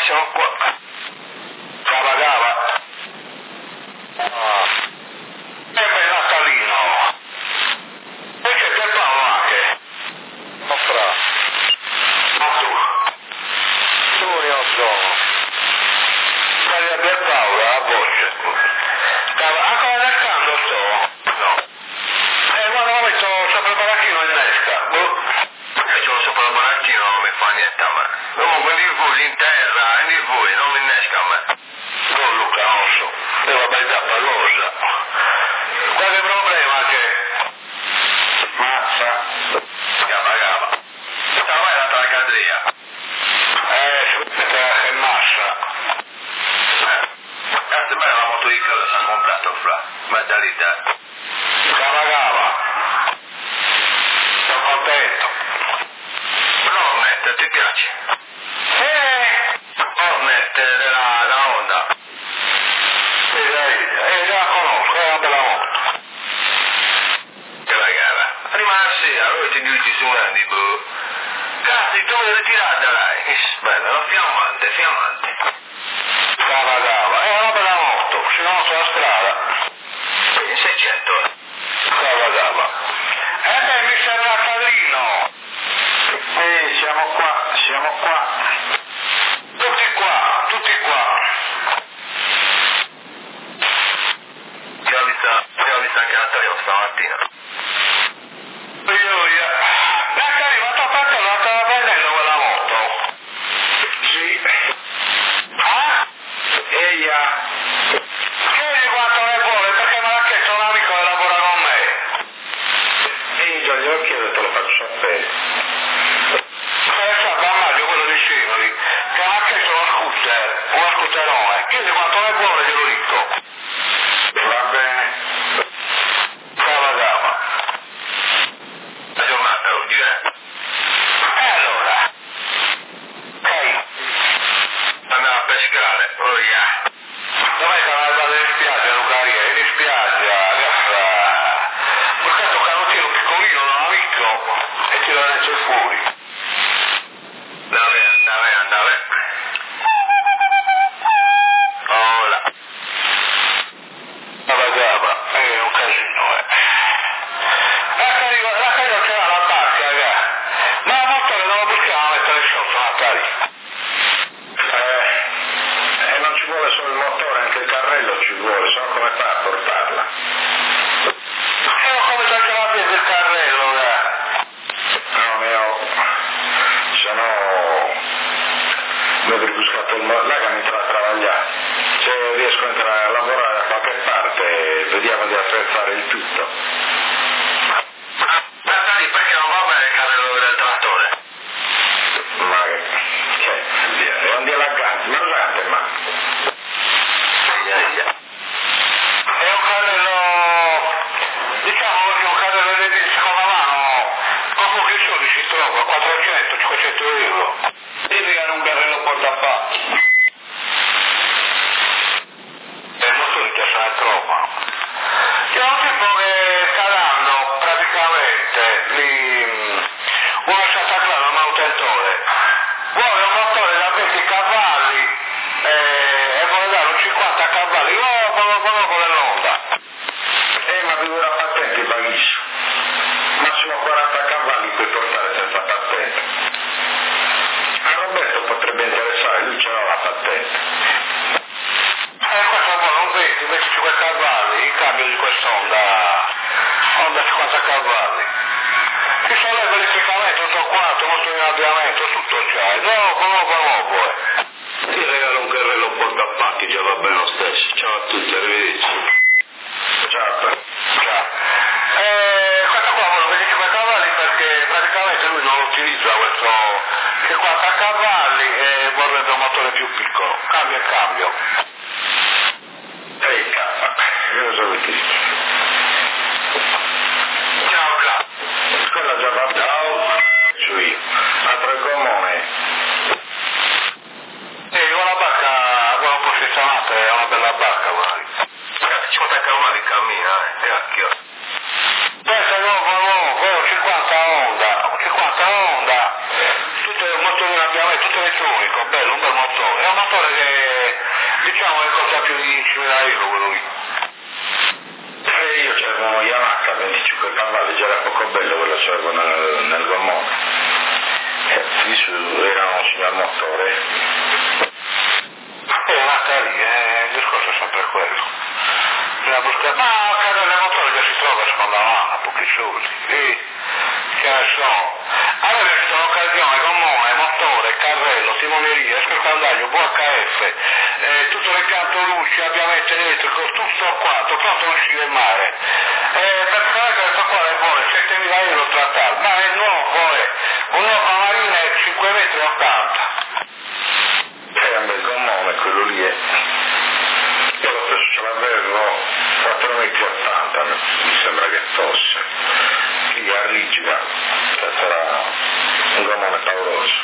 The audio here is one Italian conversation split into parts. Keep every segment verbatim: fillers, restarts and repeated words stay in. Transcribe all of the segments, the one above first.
siamo qua. Cava cava. Ah. E beh, Natalino. E che te Paolo anche? Offra. Ma tu? Tu io sono. Stai a dire Paolo, a voce. Cava, ancora nel canto sto? No. Eh, guarda, lo metto sopra il baracchino in esca. Boh. Io ce l'ho sopra il baracchino, non mi fa niente a me. Comunque di voi in terra, di voi, non mi innesca a me. Non Luca, non so. È una bella pallosa. Qualche problema che... Mazza. Gaba, gaba. Stava è la tracadria. Eh, aspetta, che massa. Eh. Cazzo, bella la moto di casa si è comprato, fra. Mentalità. Gaba, gaba. Sono contento. Hornet, ti piace? Eh, Hornet della, della Honda. Sì, dai, eh, già la conosco, è una bella moto. Che la gara. Prima la sera, voi ti dici su un anni, boh. Cazzo, tu vuoi ritirare, dai. Bello, fiammante, fiammante. Cava, cava, è una bella moto, se no sulla strada. seicento. Cava, cava. Eh beh, mi serve la Natalino. Sì, siamo qua, siamo qua. Tutti qua, tutti qua. Ti ho visto, ti ho visto anche Natalino stamattina. Io, io. Natalino, ma tua parte la stava prendendo quella moto? Sì. Ah? Eia. Chiedi quanto ne vuole, perché me l'ha chiesto un amico che lavora con me. Ehi, già glielo chiedo e te lo faccio sapere. Pensa a Maggio, quello di Scivoli, che mi ha chiesto uno scooter, uno scooterone. Chiedi quanto ne vuole, glielo dico. Va bene. Cava, cava. La giornata oggi, eh? E allora? Ehi. Andiamo a pescare, oh yeah. Dov'è che andare in spiaggia, Lucaria? In spiaggia, cazzo. Perché sto canottino piccolino, non amico, e ti lo lancio fuori. Andave, andave, andave. Hola. Cava, cava, è un casino, eh. La carico, la carico c'è la barca, raga. Ma la motore non lo possiamo mettere sotto, Natali. Eh, e non ci vuole solo il motore, anche il carrello ci vuole, so come fa a portarla. E ho come sta che la piede il carrello, raga. No, ne ho. Se no... Vedo che ho buscato il motore, là che mi entra a travagliare. Se riesco a entrare a lavorare da qualche parte, vediamo di attrezzare il tutto. Natali, perché non va bene il carrello del trattore? Ma che... Che... È un dia laggante, ma usate, ma... Aia, aia. È un carrello... Diciamo che è un carrello di seconda mano, proprio che soldi si trova, quattrocento cinquecento euro. Devi che un carrello portafacci. E il motore già se ne trova. C'è un tipo che sta dando praticamente lì, uno Santa Clara, un manutentore, vuole un motore da venti cavalli eh, e vuole dare un cinquanta cavalli, oh, quello, quello con l'Honda. Eh, ma figura patente, baghissimo. Massimo quaranta cavalli puoi portare senza patente. A Roberto potrebbe interessare, lui ce l'ha la patente. Eh, questo buono, un venti, venticinque cavalli, in cambio di questa Honda, Honda cinquanta cavalli. Ci solleva elettricamente, tutto quanto, motori in avviamento, tutto c'hai, nuovo, nuovo, nuovo, eh. Ti regalo un carrello portapacchi, già va bene lo stesso. Ciao a tutti, arrivederci. Ciao, ciao. Eh, questo qua vuole venticinque cavalli perché praticamente lui non utilizza questo cinquanta cavalli e vorrebbe un motore più piccolo. Cambio e cambio. Ehi, cazzo, io so che ti dico. Ciao, Cla. Quella già va. Ciao. Su io. Altro gommone. Ehi, una barca, quella posizionata, è una bella barca, guarda. cinquanta cavalli cammina, eh, cacchio. Questo è nuovo, nuovo, cinquanta Honda, cinquanta Honda, tutto il motore in avviamento, tutto elettronico, bello, un bel motore, è una motore che diciamo che costa più di diecimila euro quello lì. E io c'avevo uno Yamaha venticinque cavalli, già era poco bello quello c'avevo nel, nel gommone. Eh, lì su, era un signor motore. Eh, ma sta lì, eh, il discorso è sempre quello. Bisogna buscare, ma carrello motore che si trova secondo mano, pochi soldi. E che ne so. Allora ci sono occasioni, gommone, motore, carrello, timoneria, escaldaglio, V H F, eh, tutto l'impianto luci, avviamento elettrico, tutto quanto, pronto a uscire in mare. Eh, per fare questo qua è buono, settemila euro trattato, ma è nuovo, è un nuovo marina è cinque metri e ottanta. È un bel gommone quello lì, è. Io lo stesso ce l'avevo quattro metri e ottanta, mi sembra che fosse. Lì a rigida, sarà un gommone pauroso.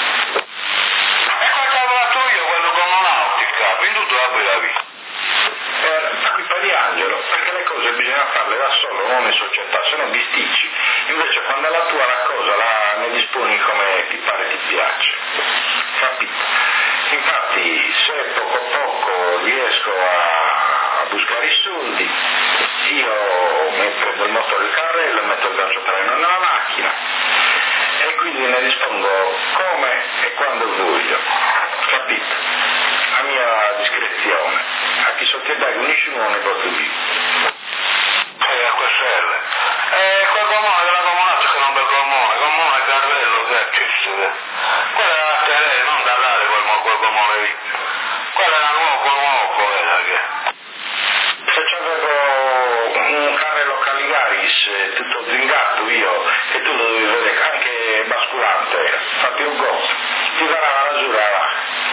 E qua che avevo fatto io, quello gommonautica, venduto da voi da via. Eh, ma qui fa di Angelo, perché le cose bisogna farle da solo, non in società, se no bisticci. Invece quando è la tua la cosa la ne disponi come ti pare ti piace. Capito? Infatti se poco a poco riesco a, a buscare i soldi, io mi prendo il motore e il carrello, metto il gancio treno nella macchina e quindi ne dispongo come e quando voglio, capito? A mia discrezione, a chi so che dai unisci uno ne porto via. E a quelle. E quel gommone della gommone che non bel gommone, gommone, carrello, che accessibile. Quella era la terre, non da dare quel, quel gommone lì. Quella era nuovo, nuovo, era che. Se c'avevo un carrello Caligaris tutto zingato io, e tu lo dovevi vedere, anche basculante era, infatti un go, ti darà la rasura là.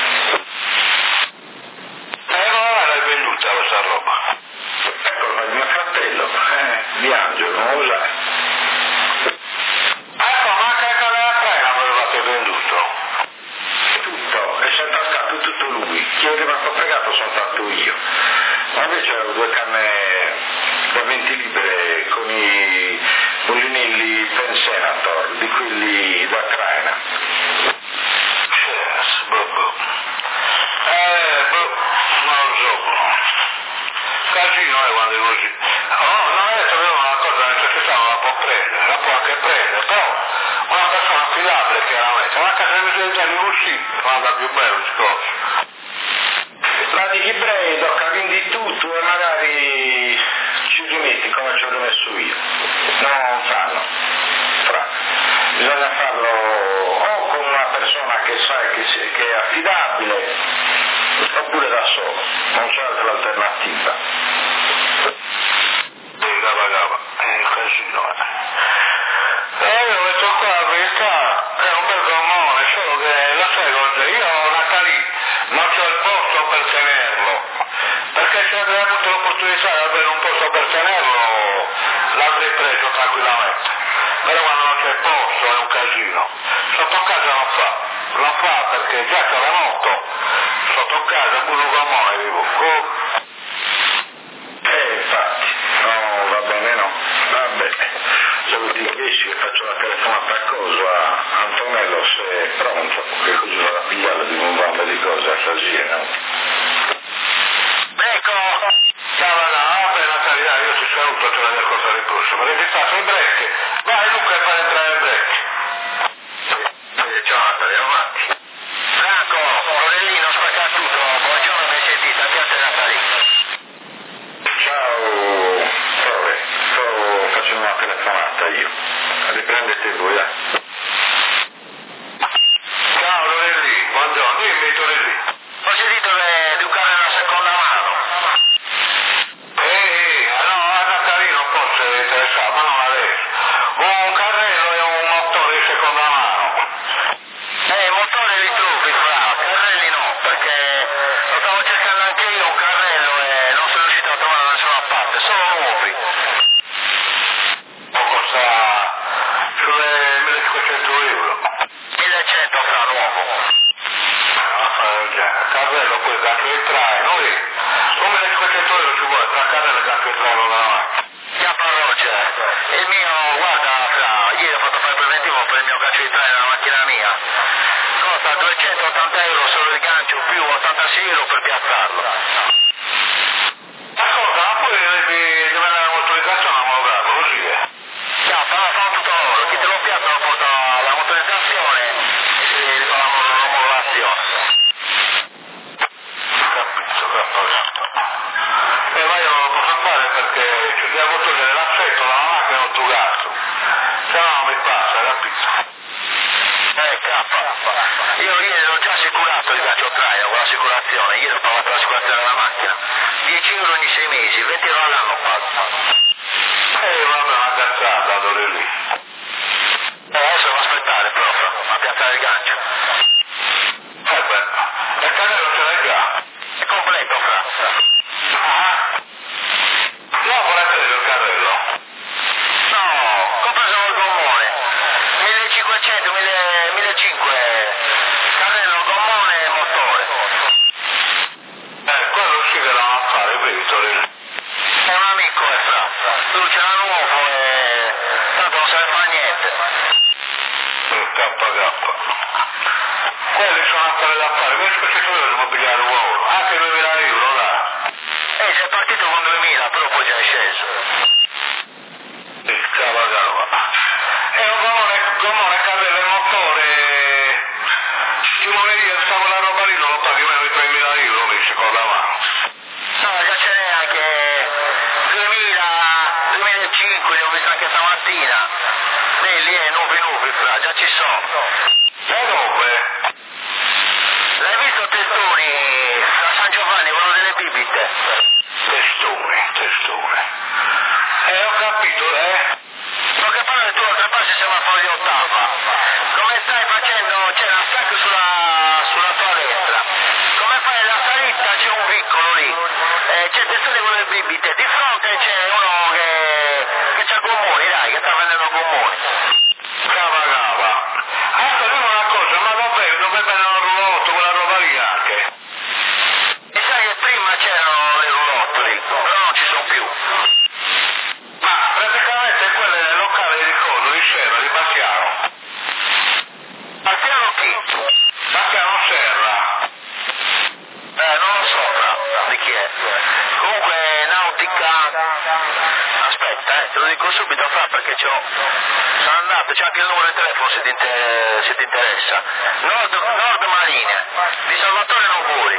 E allora l'hai venduta questa roba? È colpa di mio fratello, eh, di Angelo, non lo usare. Ecco, ma anche con la trena avevate venduto? Tutto, e si è tascato tutto lui, chi è rimasto fregato sono stato io. Ma invece avevo due canne da venti libere con i mulinelli Pen Senator, di quelli da traina. Yes, boh, boh. Eh, boh, non lo so, boh. Casino è quando è così. Oh, non è detto che una cosa nella società non la può prendere, la può anche prendere, però una persona affidabile chiaramente, ma anche se bisogna di uscire, manda più bello il discorso. La di Ghibrei tocca quindi tutto e magari ci rimetti come ci ho rimesso io. Non fanno. Fra. Bisogna farlo o con una persona che sa che, che è affidabile oppure da solo. Non c'è altra alternativa. Sì, cava cava, è un casino. Eh, io ho detto qua la verità, è un bel gommone, solo che la sai cosa, io ho Natalì, non c'ho il posto per tenerlo, perché se avrei avuto l'opportunità di avere un posto per tenerlo, l'avrei preso tranquillamente, però quando non c'è il posto è un casino, sotto casa non fa, non fa perché già c'è la moto, sotto casa pure un gommone vivo, oh. Eh, infatti, no, va bene, no. Va bene. Se ti riesci che faccio una telefonata a coso a Antonello se è pronto, che così vado a pigliarlo di un bando di cose a Sasie, no? Ecco, ciao vabbè Natalia, io ti saluto, te la mia cosa di prossimo, avete fatto il break, vai Luca e fai entrare il break. Eh, ciao Natalia, avanti. Franco, Orellino, spacca tutto, buongiorno, mi sentite, piace Natalia. Ciao, Prove, sto facendo una telefonata io. Riprendete voi, eh. Ciao Lorelli, buongiorno, dimmi Lorelli. Ho sentito che educare una seconda mano. Ehi, no, a Natalino non posso interessare, ma non adesso. Un carrello e un motore di seconda mano. Eh, motore li trovi, fra, carrelli no, perché lo stavo cercando anche io un carrello e non sono riuscito a trovare da nessuna parte, solo nuovi. O costa sulle millecinquecento euro. millecento fra nuovo. Ah, carrello poi cambio di traino, lì. Su millecinquecento euro ci vuole tra carrello e cambio di traino da avanti. Chiappa Roger, il mio, guarda fra, ieri ho fatto fare il preventivo per il mio cambio di traino nella macchina mia. Costa duecento ottanta euro solo il gancio più ottantasei euro per piazzarlo. Ascolta, ma poi devi andare all'autorizzazione a monografico, così è. No, però fanno tutto loro, chi te lo piazza lo porta alla motorizzazione e si fa l'omologazione. Capito, capito. E ma io non lo posso fare perché devo togliere l'affetto dalla macchina o tu gatto. Se no non mi passa, capito? Eh, K, io ieri l'ho già assicurato il gancio traino con l'assicurazione, ieri ho pagato l'assicurazione della macchina, dieci euro ogni sei mesi, venti euro all'anno pago. Eh, vabbè, una cazzata, dove lì. Eh, adesso devo aspettare, prof, a piazzare il gancio. Eh beh, il carrello ce l'hai già. È completo, fra. Ah, io vorrei prendere il carrello. No, compreso il gommone, millecinquecento, millecinquecento, carrello, gommone e motore. Eh, quello sì che devono fare, vedi, Torino. È un amico, è fra. Lui ce l'ha nuovo e tanto non serve a niente. K K. Quelli sono affari da fare, questi questi soldi devo pigliare uovo. Anche duemila euro, là. E sei partito con duemila, però poi già è sceso. Sì, cava cava. E un gommone, gommone, carrello e motore. Simoneria, stavo la roba lì, non lo paghi meno di tremila euro, mi dice con la mano. No, già ce n'è anche duemila, duemilacinque, li ho visto anche stamattina. Belli, eh, nuovi nuovi, fra, già ci sono. E dove? L'hai visto Testoni a San Giovanni, quello delle bibite? Testone, testone. Eh, ho capito, eh. So che parlo che tu oltrepassi il semaforo di ottava. Come stai facendo? C'è la stacca sulla, sulla tua destra. Come fai la salita? C'è un piccolo lì. Eh, c'è Testoni con le bibite. Di fronte c'è uno che, che c'ha gommoni, dai, che sta vendendo gommoni. Cava cava. Ecco, dimmi una cosa, ma vabbè, dovrebbe andare un rulotto, quella roba lì anche. E sai che prima c'erano le roulotte lì, però non ci sono più. Ma praticamente quello è il locale di ricordo, di Serra, di Battiano. Partiamo chi? Battiano Serra. Eh, non lo so, fra, di chi è. Comunque, Nautica... Aspetta, eh, te lo dico subito, fra, perché c'ho... Sono andato, c'è anche il numero di telefono se ti, inter... se ti interessa. Nord, Nord Marine, di Salvatore Novori.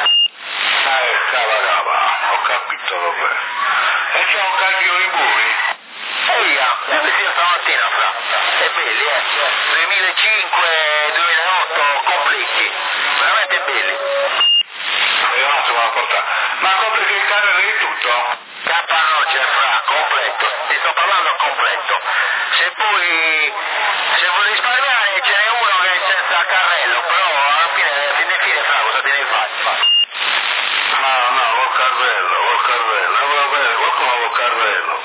Eh, cava cava, ho capito, vabbè. E c'è un caldino di buri? Eia, li ho visti io stamattina, fra. E belli, eh. duemilacinque, duemilaotto, completi. Veramente belli. E un attimo a portare. Ma compri il carrello di tutto? Capanoce, fra, completo. Ti sto parlando completo. Se poi, se vuoi risparmiare, ce n'è uno che è senza carrello, però alla fine, fine fine, fra, cosa te ne fai? No, no, col carrello, col carrello. Eh, va bene, qualcuno col carrello.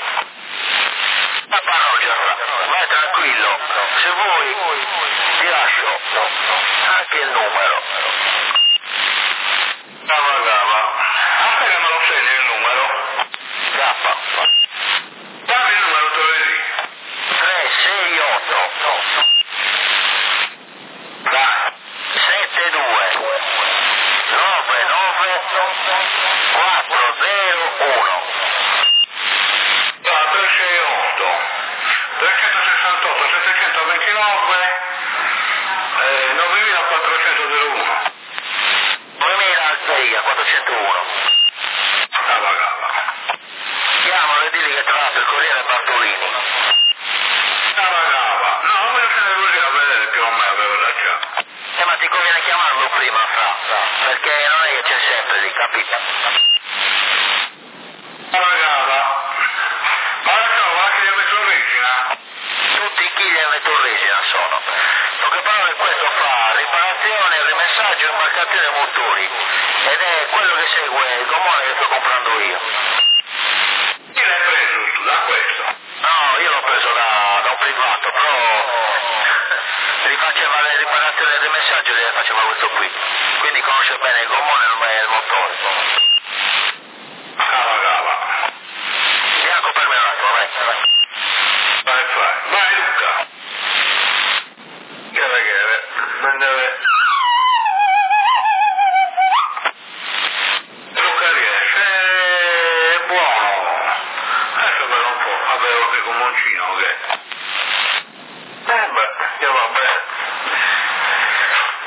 Capanoce, fra, vai tranquillo. Se vuoi, ti lascio anche il numero. Cava cava. Aspetta che me lo segni il numero. K. Dammi il numero, te lo vedi. tre sei otto Dai. sette due nove nove quattro zero uno. Ah, tre sei otto, trecentosessantotto, settecentoventinove, eh, novemilaquattrocentouno. duemila quattrocentouno. Cava cava. Chiamalo e digli che tra l'altro il Corriere Bartolini. Cava cava. No, non me lo sento così a vedere più o meno, avevo già. Eh, ma ti conviene chiamarlo prima, fra, perché non è che c'è sempre lì, capito? Cava cava. Ma adesso guarda che gli ho messo l'origine. Tutti i killer e torresina sono. Poche parole, questo fa riparazione, rimessaggio, imbarcazione e motori. Ed è quello che segue il gommone che sto comprando io. Chi l'hai preso tu da questo? No, io l'ho preso da, da un privato, però gli faceva le riparazioni del messaggio e le faceva questo qui. Quindi conosce bene il gommone e il motore. Cava cava. Bianco per me un attimo, vai, vai. Vai, vai. Vai Luca. Che è che è?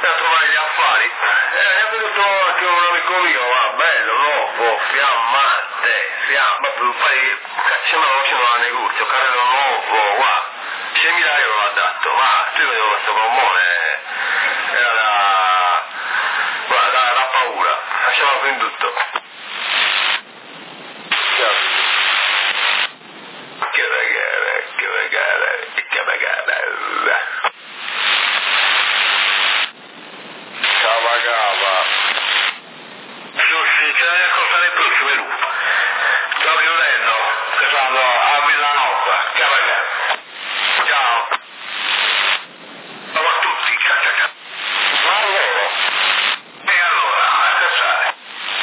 a trovare gli affari. Eh, è venuto anche un amico mio, va, bello, nuovo, fiammante, fiamma, poi cacciamo la voce nel negozio, carrello nuovo, va, centomila euro l'ha dato, ma tu vedevo questo gommone, era da, guarda, da, da paura, lasciamo qui in tutto. Che regale, che regale, che regale. Cava cava. Giussi, c'è da ascoltare il prossimo menù. Sto chiudendo, che sono a Villanova. Cava cava. Ciao. Ciao a tutti, ciao ciao ciao. Ma è vero? E allora, a cazzare.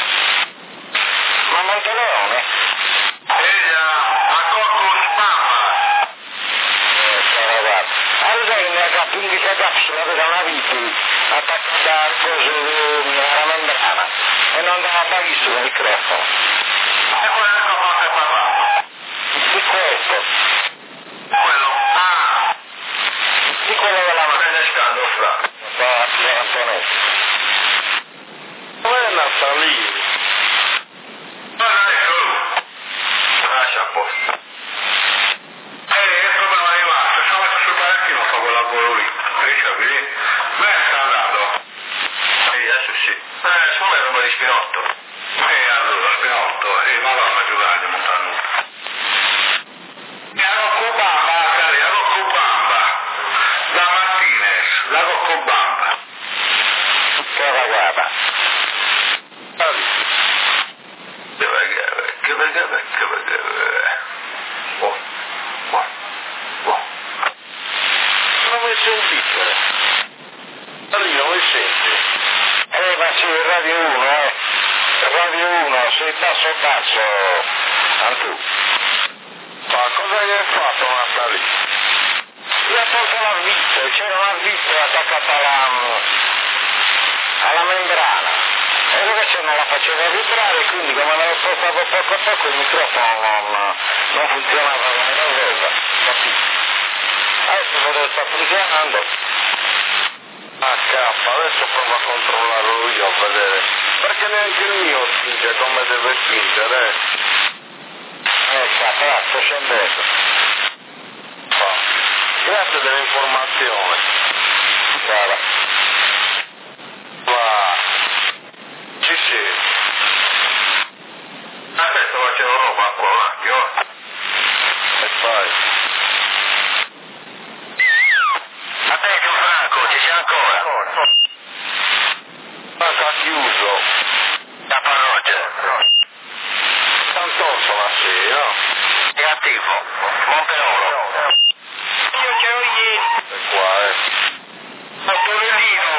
Ma Monteleone? Ella a corpo spamma. Eh, sarà guarda. Allora in quindici capsule aveva una viti attaccata al coso alla membrana e non andava mai visto il microfono. E quello che ho fatto è parlato. Di questo. Quello? Ah! Di quello della macchina scando, fra. Da signor Antonetti. Come è andata lì? Guarda, ecco lui. Lascia a posto. Eh, è proprio arrivato, sono messo sul barattino, fa quel lavoro lì. Riesci a vedere? Beh, sta andando. Sì, adesso sì. Eh, secondo me è roba di Spinotto. Eh, allora, Spinotto, eh, madonna giocare, montano. E a Roccobamba, cari, a Roccobamba. Da Martinez, la Roccobamba. Che ragazza. Che ragazza, che ragazza, che ragazza. Oh, oh, oh. Non mi sentite? Lì non mi senti? Eh, ma c'è Radio uno, eh. Radio uno, sei basso basso, Antù. Ma cosa gli hai fatto una lì? Gli ha tolto la vite, c'era una vite attaccata alla, alla membrana. E invece non la faceva vibrare, quindi come me lo spostavo poco a poco il microfono non, non funzionava come doveva, capito? Adesso vedo che sta funzionando. Ah cazzo, adesso provo a controllarlo io a vedere. Perché neanche il mio spinge come deve spingere. Eh cazzo, ah, sto scendendo. Oh. Grazie dell'informazione. Guarda. Va. Ci sì. Adesso facevo roba qua un attimo. E poi. Adesso Franco, ci sei ancora? Cosa ha chiuso? La parrocchia. Sant'Orso la sì, no? È attivo. Monteoro. Io c'ero ieri. E qua, eh. Motorellino.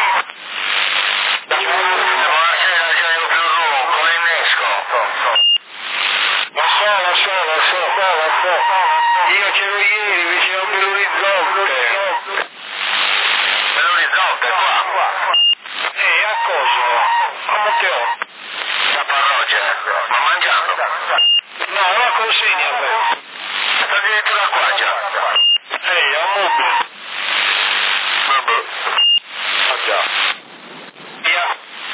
Buonasera, c'ero più lungo, con l'innesco. Lo so, lo so, lo so, lo so. Io c'ero ieri vicino a Bell'Orizzonte. Bell'Orizzonte, qua. E a cosa? A Monteoro. La parrocchia. Ma mangiando? No, la consegna a me. Sta addirittura qua già. Ehi, a mobile. Vabbè. Ah già. Via.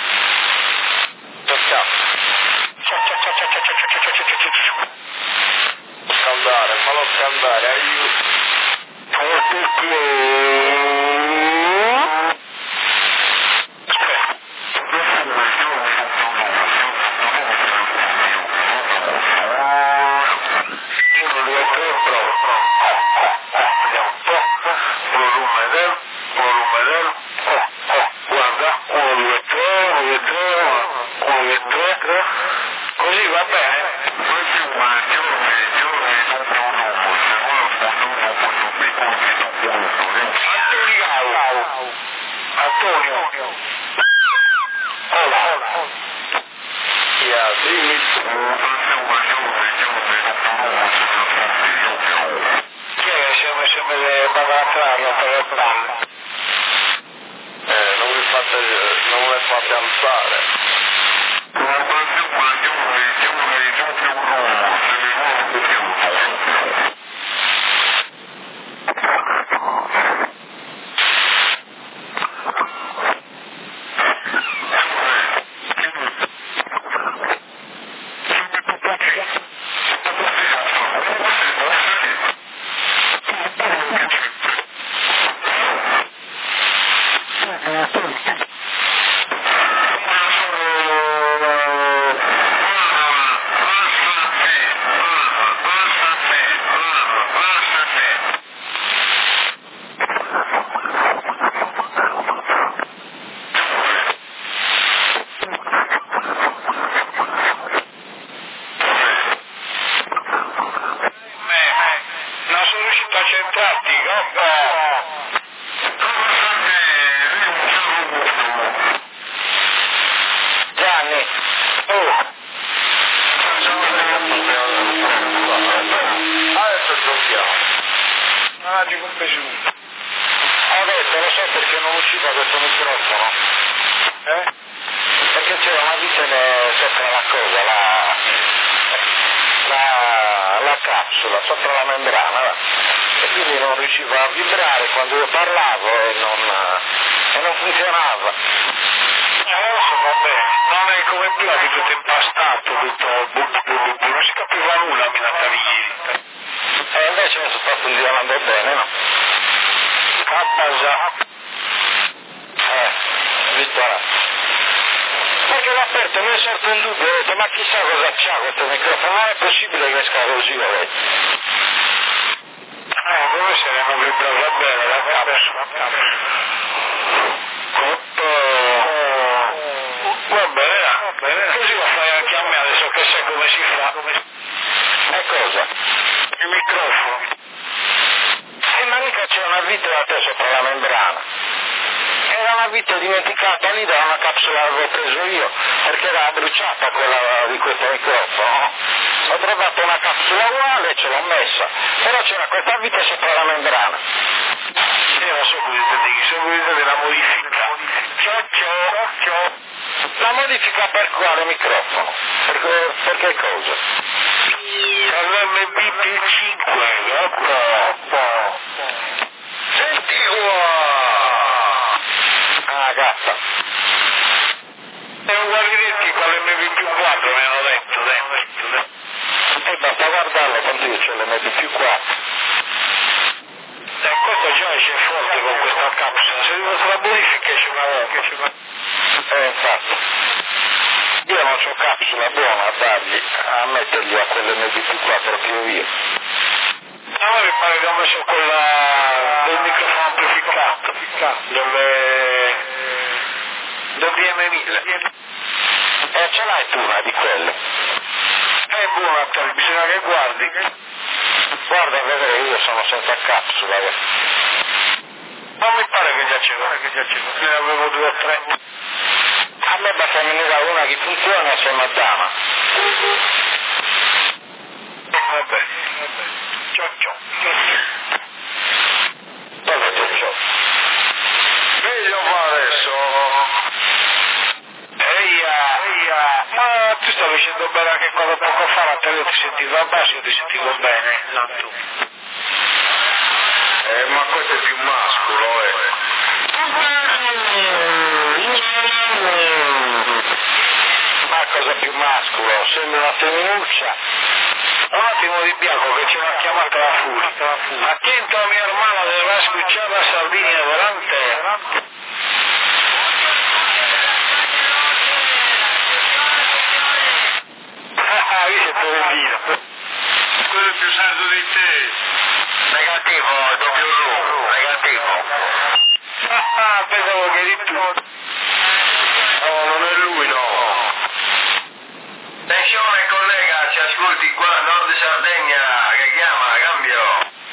Ciao. Ciao, ciao, ciao, ciao, ciao, ciao, ciao, ciao, ciao, ciao, ciao. Scaldare, fallo scaldare, aiuto. Forte qui. Così va bene? Antonio. Hola. Yeah, dimmi. Chi è che si è messo a bagazzarlo per le palle? Eh, non vi fate, non vi fate alzare. Ho detto, lo so perché non usciva questo microfono. Eh? Perché c'era una vite sopra la cosa, la, la, la capsula, sopra la membrana, va? E quindi non riusciva a vibrare quando io parlavo e non, e non funzionava. Adesso va bene, non è come prima di tutto impastato, tutto bu, bu, bu, bu, non si capiva nulla a Minatari ieri. E invece adesso sta funzionando bene, no? A casa. Eh, visto là. Perché l'ho aperto, mi è sorto un dubbio, ho detto ma chissà cosa c'ha questo microfono, non è possibile che esca così, ho detto. Eh, come se ne non vibrava bene la capsula. Va bene, va bene, così lo fai anche a me adesso che sai come si fa. E cosa? Il microfono. E ma mica c'è una vite da te sopra la membrana. Era una vite dimenticata lì da una capsula che avevo preso io, perché era bruciata quella di questo microfono. Ho trovato una capsula uguale e ce l'ho messa, però c'era questa vite sopra la membrana. Io non so cosa intendi, so cosa della modifica. Ciao ciao, ciao. La modifica per quale microfono? Per, per che cosa? Per l'M B P cinque, ecco. Senti qua. Ah, gatta. E uguali detti con l'M B P quattro mi hanno detto, dentro. E basta guardarlo quanto io c'ho l'M B più quattro. E questo già esce forte con questa capsula, se devo fare la modifica esce una volta. Eh, infatti. Io non c'ho capsula buona a dargli, a mettergli a quell'M B più quattro che ho io. A me mi pare che ho messo quella del microfono amplificato, delle... del D M mille. E ce l'hai tu una di quelle? È buona, bisogna che guardi. Guarda a vedere, io sono senza capsula. Non mi pare che già ce l'ho, ne avevo due o tre. A me basta venire una che funziona e sono a dama. Vabbè, ciao ciao. Dove c'è ciò? Meglio qua adesso. Eia, eia. Ma tu stavi dicendo bene anche quando poco fa la tele ti sentiva basso, io ti sentivo bene. No, tu. Eh, ma questo è più mascolo, eh. Ma cosa più mascolo? Sembra una femminuccia. Un attimo di bianco che ci ha chiamato la furia. Attento a mia hermana deve escuchar la Sardinia volante. Ah, visto Torellino. Quello è più sardo di te. Negativo, doppio ru, negativo. Ah, pensavo che eri tu. No, non è lui, no. Attenzione collega, ci ascolti qua, Nord Sardegna, che chiama, cambio.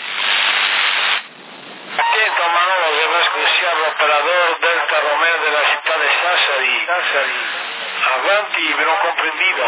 Attento Manolo, debe escuchar l'operador Delta Romeo de la città de Sassari. Sassari. Avanti, me l'ho comprendido.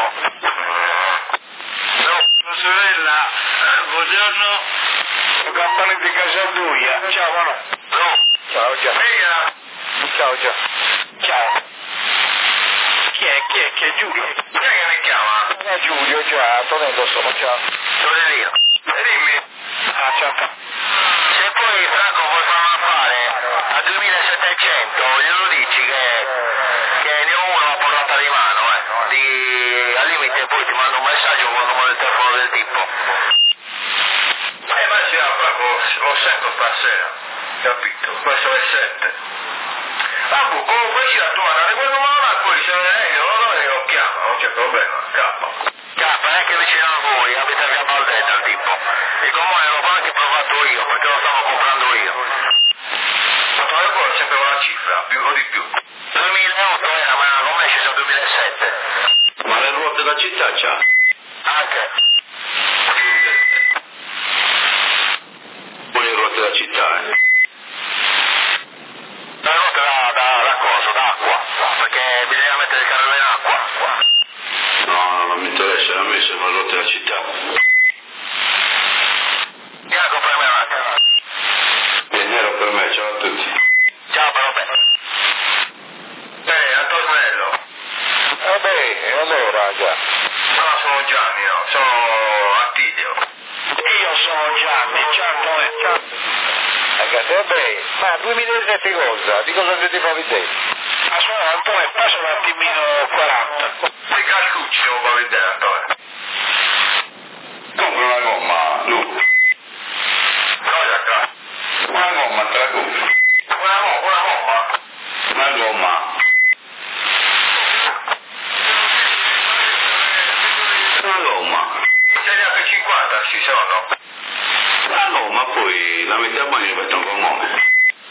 No, tua sorella, buongiorno. Campane di Casalduia. Ciao Mano. No. Ciao già. Eia. Ciao già. Ciao. Chi è? Chi è? Chi è Giulio? Chi è che mi chiama? Eh, Giulio, già, Toledo sono, ciao. Torellino. Dimmi. Ah, ciao. Se poi Franco vuoi fare un affare a duemilasettecento, glielo dici che, che ne ho uno a portata di mano, eh. Di, al limite poi ti mando un messaggio con il numero del telefono del tipo. Eh, ma si apre, lo sento stasera, capito? Questo è il sette. Ah, comunque sia, tu andare quel numero là, poi se ne lo e lo chiama, non c'è problema, cappa. Cappa, non è che vicino a voi, abita a Gabaldetta il tipo. Il comune l'ho anche provato io, perché lo stavo comprando io. Ma tu ancora sempre una cifra, più o di più. duemilaotto era, ma l'ho messo nel duemilasette. Ma le ruote da città c'ha? Anche. Buone ruote da città, eh. La ruota da, da, da cosa, d'acqua, perché bisogna mettere il carrello in acqua. No, non mi interessa, a me sono ruote da città. Bianco, premi un attimo. Ma duemilasette cosa? Di cosa siete paventati? Aspetta Antonio, passa un attimino quaranta. Di calcucci non paventati Antonio. Compra una gomma, Luca. Cosa qua? Una gomma te la compri. Una gomma, una gomma? Una gomma. Una gomma. Ce ne ha per cinquanta, ci sono. La gomma poi la metti a bagno e metto un gommone.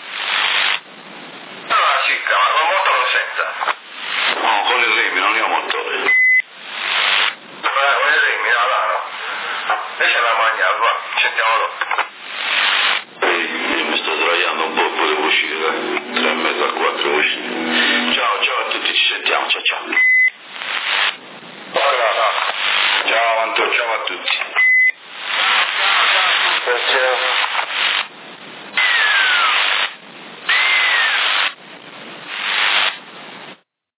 Allora sì, ma con motore o senza? No, con il remi, non ho motore. Eh, con il remi, no, no, no. Invece la mangiare, va, sentiamo dopo. Io mi sto sdraiando un po', volevo uscire, tre e mezza a quattro uscire. Ciao, ciao a tutti, ci sentiamo, ciao ciao. Ciao Antonio, ciao a tutti. Ciao, ciao.